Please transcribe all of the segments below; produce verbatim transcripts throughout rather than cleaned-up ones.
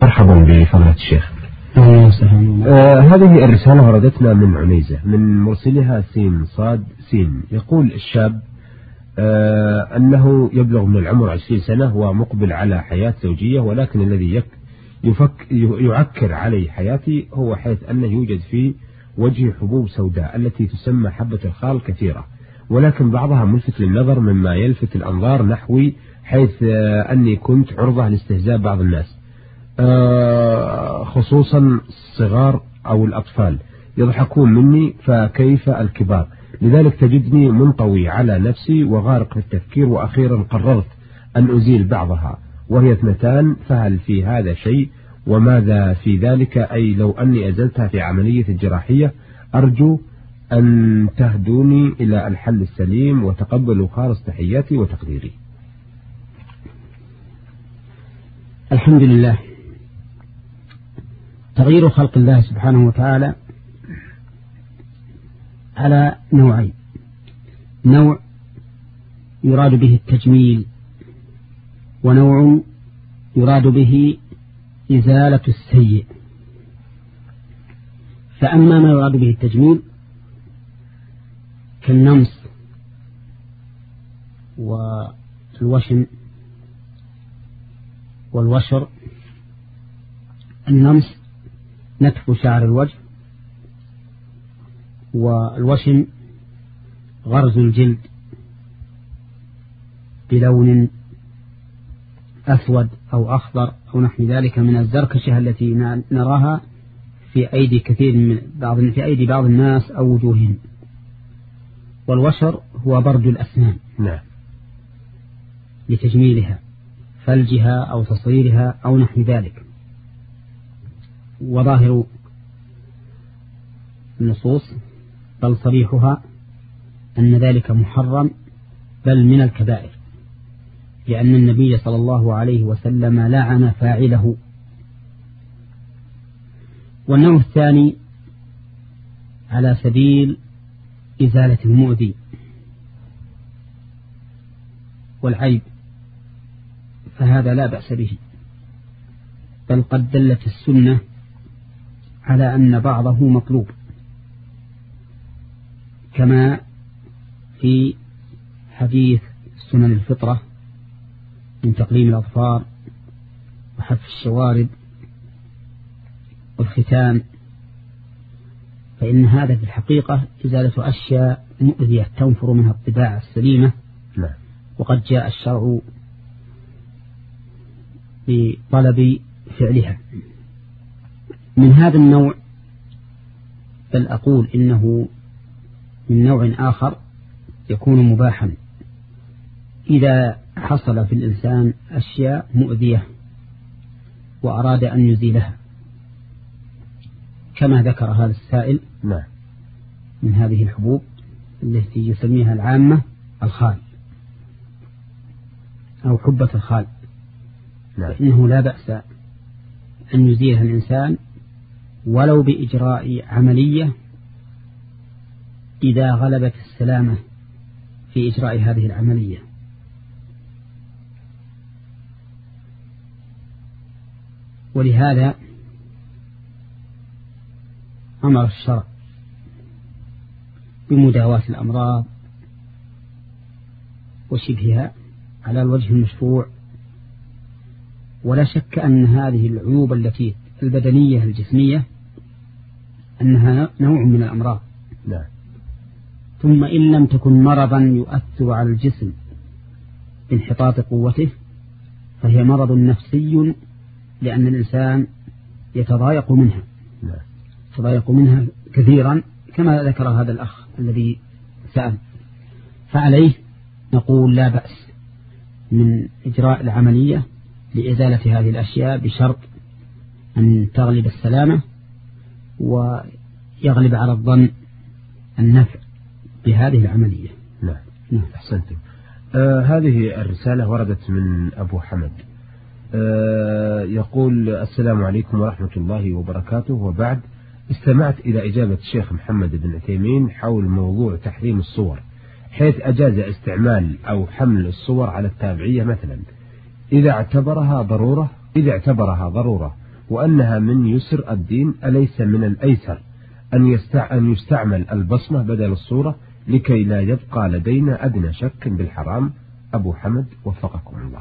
مرحبا بفضيلة الشيخ. آه هذه الرسالة وردتنا من عنيزة، من مرسلها سين صاد سين. يقول الشاب آه أنه يبلغ من العمر عشرين سنة ومقبل على حياة زوجية، ولكن الذي يك يفك يعكر علي حياتي هو حيث أنه يوجد في وجه حبوب سوداء التي تسمى حبة الخال كثيرة، ولكن بعضها ملفت للنظر مما يلفت الأنظار نحوي، حيث آه أني كنت عرضة لاستهزاء بعض الناس آه خصوصا الصغار أو الأطفال يضحكون مني، فكيف الكبار؟ لذلك تجدني منطوي على نفسي وغارق في التفكير، وأخيرا قررت أن أزيل بعضها وهي اثنتان، فهل في هذا شيء؟ وماذا في ذلك؟ أي لو أني أزلتها في عملية الجراحية، أرجو أن تهدوني إلى الحل السليم وتقبلوا خالص تحياتي وتقديري. الحمد لله. تغيير خلق الله سبحانه وتعالى على نوعين: نوع يراد به التجميل، ونوع يراد به إزالة السيء. فأما ما يراد به التجميل كالنمس والوشم والوشر. النمس نتف شعر الوجه، والوشم غرز الجلد بلون أسود أو أخضر أو نحو ذلك من الزركشة التي نراها في أيدي كثير من بعض في أيدي بعض الناس أو وجوههم. والوشر هو برد الأسنان نعم لتجميلها، فلجها أو تصغيرها أو نحو ذلك. وظاهر النصوص بل صريحها أن ذلك محرم بل من الكبائر، لأن النبي صلى الله عليه وسلم لعن فاعله. والنوع الثاني على سبيل إزالة المؤذي والعيب، فهذا لا بأس به، بل قد دلت السنة على أن بعضه مطلوب، كما في حديث سنن الفطرة من تقليم الأظفار وحف الشوارب والختان، فإن هذا في الحقيقة إزالة أشياء مؤذية تنفر منها الطباع السليمة، وقد جاء الشرع بطلب فعلها. من هذا النوع بل أقول إنه من نوع آخر يكون مباحا إذا حصل في الإنسان أشياء مؤذية وأراد أن يزيلها، كما ذكر هذا السائل نعم من هذه الحبوب التي يسميها العامة الخال أو حبة الخال، نعم. فإنه لا بأس أن يزيلها الإنسان ولو بإجراء عملية إذا غلبت السلامة في إجراء هذه العملية. ولهذا أمر الشرع بمداواة الأمراض وشبهها على الوجه المشروع، ولا شك أن هذه العيوب التي البدنية الجسمية أنها نوع من الأمراض. لا. ثم إن لم تكن مرضا يؤثر على الجسم بانحطاط قوته فهي مرض نفسي، لأن الإنسان يتضايق منها لا. يتضايق منها كثيرا كما ذكر هذا الأخ الذي سأل. فعليه نقول لا بأس من إجراء العملية لإزالة هذه الأشياء بشرط أن تغلب السلامة ويغلب على الظن النفع بهذه العملية. نعم نعم أحسنتم. آه هذه الرسالة وردت من أبو حمد آه يقول: السلام عليكم ورحمة الله وبركاته، وبعد استمعت إلى إجابة الشيخ محمد بن عثيمين حول موضوع تحريم الصور، حيث أجاز استعمال أو حمل الصور على التابعية مثلا إذا اعتبرها ضرورة إذا اعتبرها ضرورة وأنها من يسر الدين، أليس من الأيسر أن أن يستعمل البصمة بدل الصورة لكي لا يبقى لدينا أدنى شك بالحرام؟ أبو حمد وفقكم الله.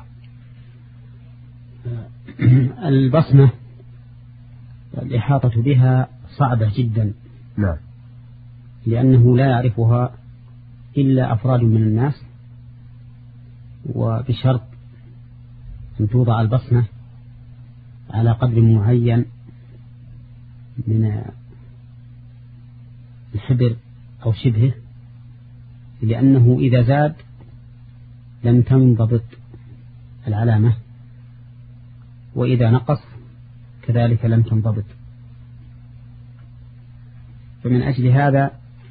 البصمة الإحاطة بها صعبة جدا. نعم. لأنه لا يعرفها إلا أفراد من الناس، وبشرط أن توضع البصمة على قدر معين من الحبر أو شبهه، لأنه إذا زاد لم تنضبط العلامة، وإذا نقص كذلك لم تنضبط. فمن أجل هذا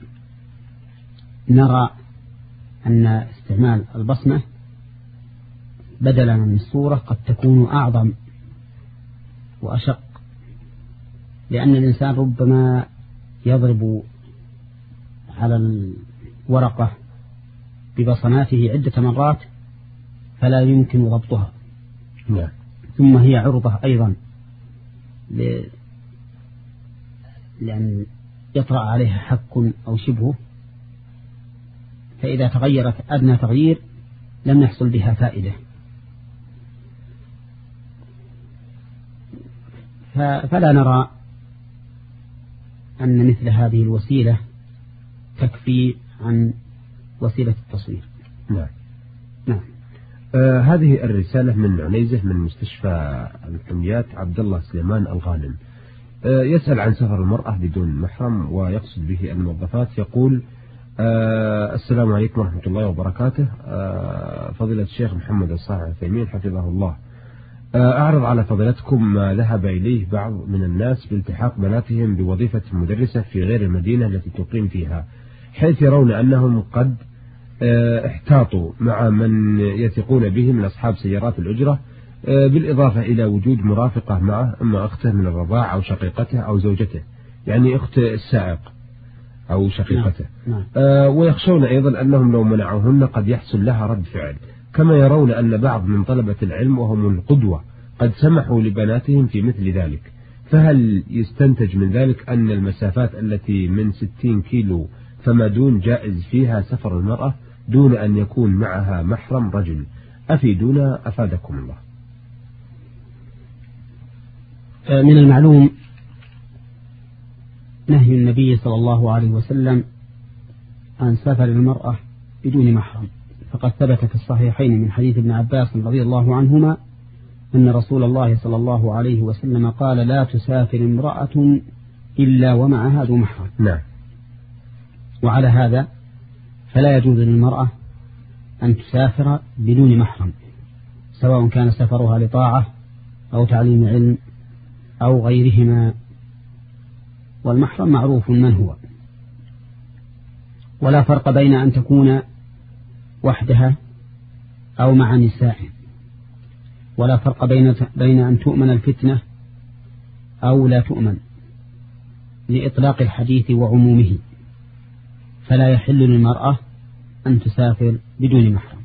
نرى أن استعمال البصمة بدلا من الصورة قد تكون أعظم وأشق، لأن الإنسان ربما يضرب على الورقة ببصماته عدة مرات فلا يمكن ضبطها. نعم. ثم هي عرضة أيضا لأن يطرأ عليها حك أو شبهه، فإذا تغيرت أدنى تغيير لم يحصل بها فائدة. فلا نرى أن مثل هذه الوسيلة تكفي عن وسيلة التصوير. نعم. نعم. آه هذه الرسالة من عنيزة من مستشفى الحميات عبد الله سليمان الغانم. آه يسأل عن سفر المرأة بدون محرم ويقصد به الموظفات. يقول آه السلام عليكم ورحمة الله وبركاته. آه فضيلة الشيخ محمد الصالح العثيمين حفظه الله، آه أعرض على فضيلتكم ما ذهب إليه بعض من الناس بالتحاق بناتهم بوظيفة مدرسة في غير المدينة التي تقيم فيها، حيث يرون أنهم قد احتاطوا مع من يثقون به من أصحاب سيارات الأجرة، بالإضافة إلى وجود مرافقة معه، أما أخته من الرضاع أو شقيقته أو زوجته، يعني أخت السائق أو شقيقته. نعم. نعم. ويخشون أيضا أنهم لو منعوهن قد يحصل لها رد فعل، كما يرون أن بعض من طلبة العلم وهم القدوة قد سمحوا لبناتهم في مثل ذلك. فهل يستنتج من ذلك أن المسافات التي من ستين كيلو فما دون جائز فيها سفر المرأة دون أن يكون معها محرم رجل؟ أفيدونا أفادكم الله. من المعلوم نهي النبي صلى الله عليه وسلم عن سفر المرأة بدون محرم، فقد ثبت في الصحيحين من حديث ابن عباس رضي الله عنهما أن رسول الله صلى الله عليه وسلم قال: لا تسافر امرأة إلا ومعها ذو محرم. نعم. وعلى هذا فلا يجوز للمرأة أن تسافر بدون محرم، سواء كان سفرها لطاعة أو تعليم علم أو غيرهما، والمحرم معروف من هو، ولا فرق بين أن تكون وحدها أو مع نساء، ولا فرق بين بين أن تؤمن الفتنة أو لا تؤمن، لإطلاق الحديث وعمومه، فلا يحل للمرأة أن تسافر بدون محرم.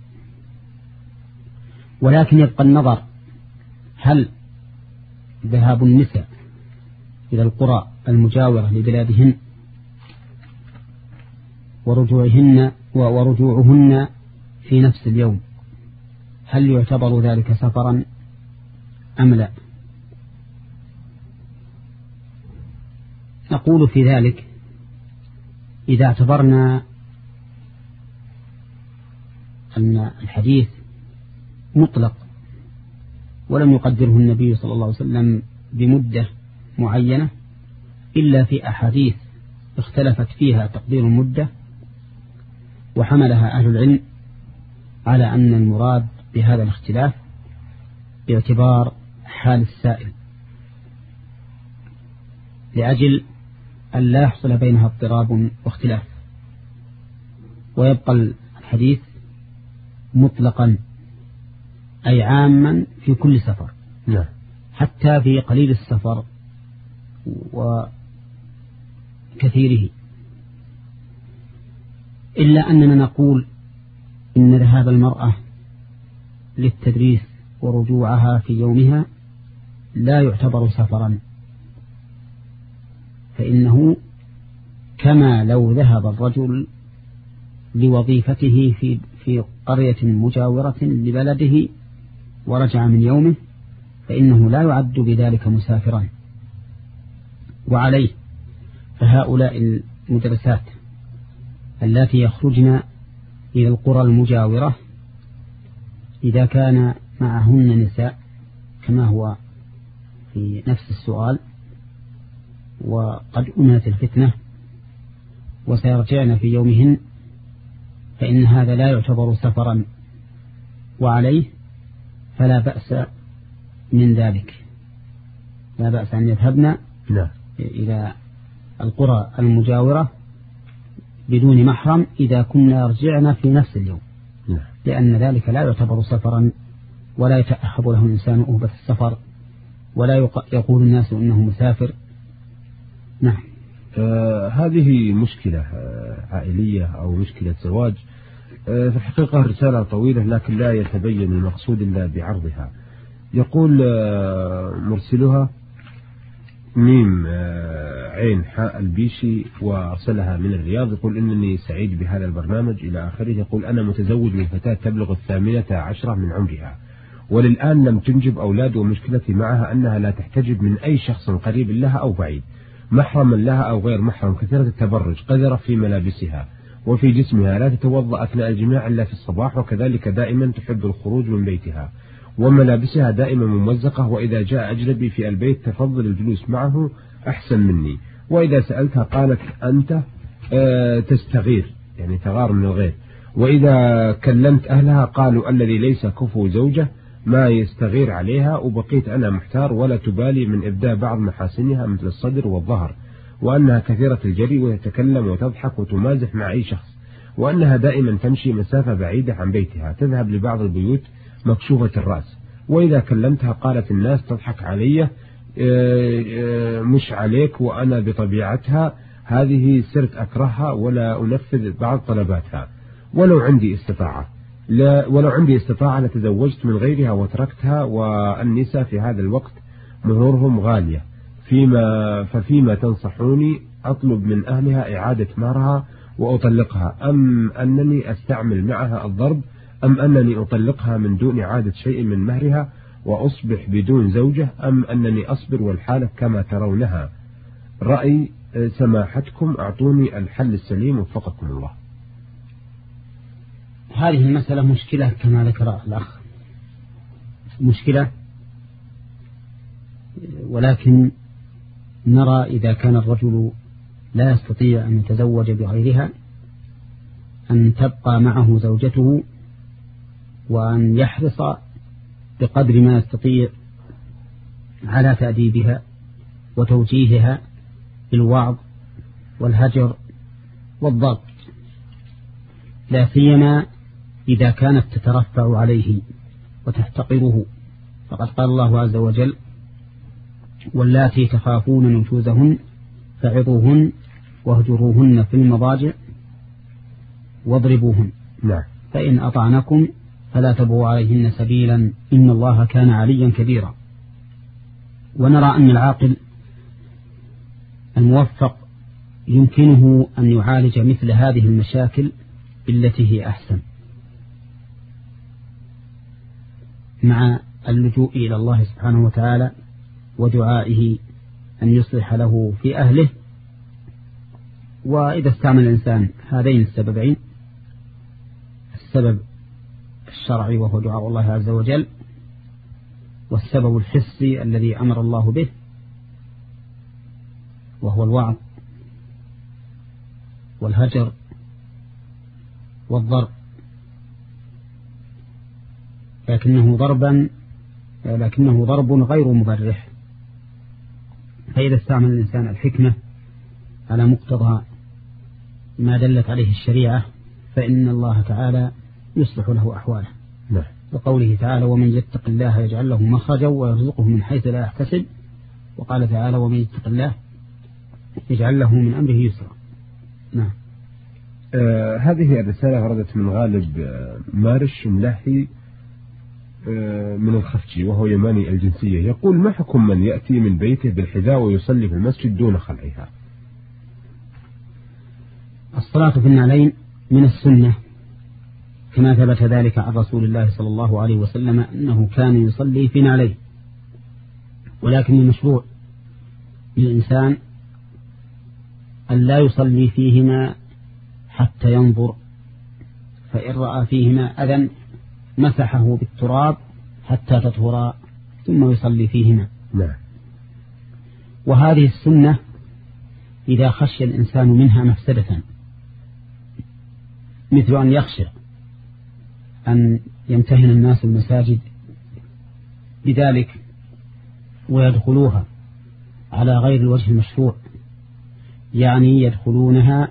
ولكن يبقى النظر هل ذهاب النساء إلى القرى المجاورة لبلادهن ورجوعهن ورجوعهن في نفس اليوم هل يعتبر ذلك سفرا أم لا؟ نقول في ذلك: إذا اعتبرنا أن الحديث مطلق ولم يقدره النبي صلى الله عليه وسلم بمدة معينة إلا في أحاديث اختلفت فيها تقدير المدة، وحملها أهل العلم على أن المراد بهذا الاختلاف باعتبار حال السائل، لأجل أن لا يحصل بينها اضطراب واختلاف، ويبقى الحديث مطلقا أي عاما في كل سفر. نعم. حتى في قليل السفر وكثيره، إلا أننا نقول إن ذهاب المرأة للتدريس ورجوعها في يومها لا يعتبر سفرا، فإنه كما لو ذهب الرجل لوظيفته في في قرية مجاورة لبلده ورجع من يومه، فإنه لا يعد بذلك مسافرا. وعليه فهؤلاء المدرسات التي يخرجن إلى القرى المجاورة إذا كان معهن نساء كما هو في نفس السؤال وقد أمنت الفتنة وسيرجعن في يومهن، فإن هذا لا يعتبر سفرا، وعليه فلا بأس من ذلك، لا بأس أن يذهبن لا. إلى القرى المجاورة بدون محرم إذا كنا يرجعن في نفس اليوم، لا. لأن ذلك لا يعتبر سفرا، ولا يتأهب له الإنسان أهبة السفر، ولا يقول الناس إنه مسافر. نعم. آه هذه مشكلة آه عائلية أو مشكلة زواج. آه في الحقيقة رسالة طويلة لكن لا يتبين المقصود إلا بعرضها. يقول آه مرسلها ميم آه عين حاء البيشي وأرسلها من الرياض، يقول إنني سعيد بهذا البرنامج إلى آخره. يقول أنا متزوج من فتاة تبلغ الثامنة عشرة من عمرها، وللآن لم تنجب أولاد، ومشكلتي معها أنها لا تحتجب من أي شخص قريب لها أو بعيد، محرما لها أو غير محرم، كثيرة التبرج، قذرة في ملابسها وفي جسمها، لا تتوضأ أثناء الجماع إلا في الصباح، وكذلك دائما تحب الخروج من بيتها، وملابسها دائما ممزقة، وإذا جاء أجنبي في البيت تفضل الجلوس معه أحسن مني، وإذا سألتها قالت أنت آه تستغير، يعني تغار من الغير، وإذا كلمت أهلها قالوا الذي ليس كفو زوجة ما يستغير عليها، وبقيت أنا محتار ولا تبالي من إبداء بعض محاسنها مثل الصدر والظهر، وأنها كثيرة الجري وتتكلم وتضحك وتمازح مع أي شخص، وأنها دائما تمشي مسافة بعيدة عن بيتها، تذهب لبعض البيوت مكشوفة الرأس، وإذا كلمتها قالت الناس تضحك علي مش عليك، وأنا بطبيعتها هذه صرت أكرهها ولا أنفذ بعض طلباتها، ولو عندي استطاعة لا ولو عندي استطاعة لتزوجت من غيرها وتركتها، والنساء في هذا الوقت مهورهم غالية، فيما ففيما تنصحوني أطلب من أهلها إعادة مهرها وأطلقها، أم أنني أستعمل معها الضرب، أم أنني أطلقها من دون إعادة شيء من مهرها وأصبح بدون زوجة، أم أنني أصبر والحالة كما ترونها؟ رأي سماحتكم أعطوني الحل السليم وفقكم الله. هذه المسألة مشكلة كما ذكر الأخ، مشكلة، ولكن نرى إذا كان الرجل لا يستطيع أن يتزوج بغيرها أن تبقى معه زوجته، وأن يحرص بقدر ما يستطيع على تأديبها وتوجيهها بالوعظ والهجر والضبط، لا سيما إذا كانت تترفع عليه وتحتقره، فقد قال الله عز وجل: واللاتي تخافون نشوزهن فعظوهن واهجروهن في المضاجع واضربوهن. نعم. فإن أطعنكم فلا تبغوا عليهن سبيلا إن الله كان عليا كبيرا. ونرى أن العاقل الموفق يمكنه أن يعالج مثل هذه المشاكل بالتي هي أحسن، مع اللجوء إلى الله سبحانه وتعالى ودعائه أن يصلح له في أهله. وإذا استعمل الإنسان هذين السببين، السبب الشرعي وهو دعاء الله عز وجل، والسبب الحسي الذي أمر الله به وهو الوعظ والهجر والضرب، لكنه ضربا لكنه ضرب غير مبرح. فإذا استعمل الإنسان الحكمة على مقتضى ما دلت عليه الشريعة فإن الله تعالى يصلح له أحواله. نعم. وقوله تعالى: ومن يتق الله يجعل له مخرجا ويرزقه من حيث لا يحتسب، وقال تعالى: ومن يتق الله يجعل له من أمره يسرا. نعم. آه هذه الرسالة وردت من غالب آه مارش ملهي من الخفجي وهو يماني الجنسية يقول: ما حكم من يأتي من بيته بالحذاء ويصلي في المسجد دون خلعها؟ الصلاة في النعلين من السنة كما ثبت ذلك عن رسول الله صلى الله عليه وسلم أنه كان يصلي في نعليه، ولكن المشروع للإنسان أن لا يصلي فيهما حتى ينظر، فإن رأى فيهما أذى مسحه بالتراب حتى تطهرا ثم يصلي فيهما. نعم. وهذه السنة إذا خشي الإنسان منها مفسدة، مثل أن يخشى أن يمتهن الناس المساجد بذلك ويدخلوها على غير الوجه المشروع، يعني يدخلونها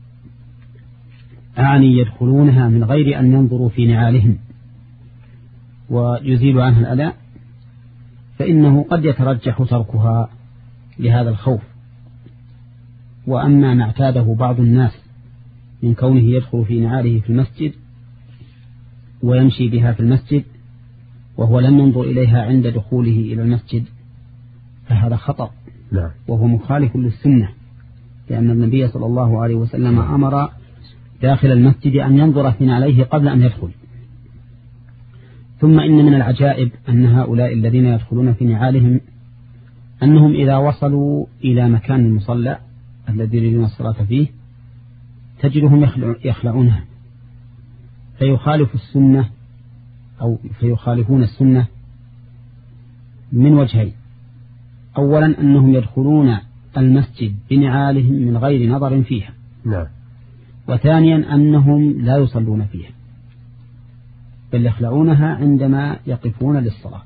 أعني يدخلونها من غير أن ينظروا في نعالهم ويزيل عنها الأذى، فإنه قد يترجح تركها لهذا الخوف. وأما ما اعتاده بعض الناس من كونه يدخل في نعاله في المسجد ويمشي بها في المسجد وهو لم ينظر إليها عند دخوله إلى المسجد، فهذا خطأ. نعم. وهو مخالف للسنة، لأن النبي صلى الله عليه وسلم أمر داخل المسجد أن ينظر في نعليه قبل أن يدخل. ثم إن من العجائب أن هؤلاء الذين يدخلون في نعالهم أنهم إذا وصلوا إلى مكان المصلى الذي يريدون الصلاة فيه تجدهم يخلعونها، فيخالف السنة أو فيخالفون السنة من وجهين: أولا أنهم يدخلون المسجد بنعالهم من غير نظر فيها. نعم. وثانيا أنهم لا يصلون فيها بل يخلعونها عندما يقفون للصلاة.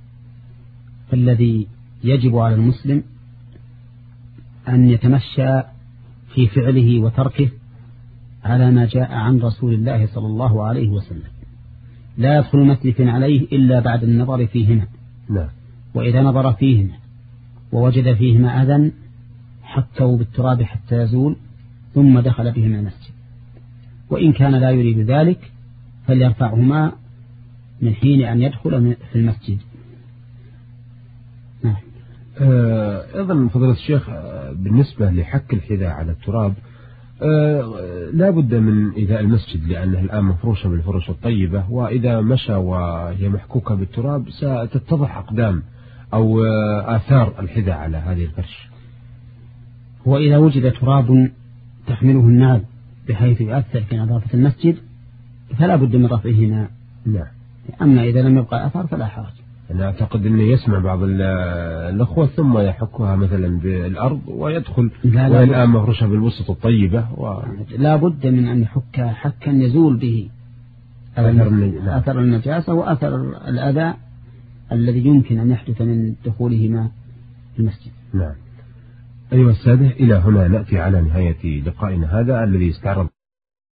فالذي يجب على المسلم أن يتمشى في فعله وتركه على ما جاء عن رسول الله صلى الله عليه وسلم، لا يدخل مسجد عليه إلا بعد النظر فيهما. نعم. وإذا نظر فيهما ووجد فيهما أذى حكوا بالتراب حتى يزول ثم دخل بهما المسجد، وإن كان لا يريد ذلك فليرفعهما من حين أن يدخل في المسجد. نعم. أيضا فضيلة الشيخ بالنسبة لحك الحذاء على التراب لا بد من إيذاء المسجد، لأنه الآن مفروشة بالفرش الطيبة، وإذا مشى وهي محكوكة بالتراب ستتضح أقدام أو آثار الحذاء على هذه الفرش. وإذا وجد تراب تحمله النعل بحيث يؤثر في نظافة المسجد فلا بد من رفعهما. نعم. أما إذا لم يبقى أثر فلا حرج. أنا أعتقد أنه يسمع بعض الأخوة ثم يحكها مثلا بالأرض ويدخل، والآن مفروشة بالوسط الطيبة و... لا بد من أن يحك حكا يزول به أثر, أثر النجاسة وأثر الأذى الذي يمكن أن يحدث من دخولهما المسجد. نعم. أيها السادة، إلى هنا نأتي على نهاية لقائنا هذا الذي استعرض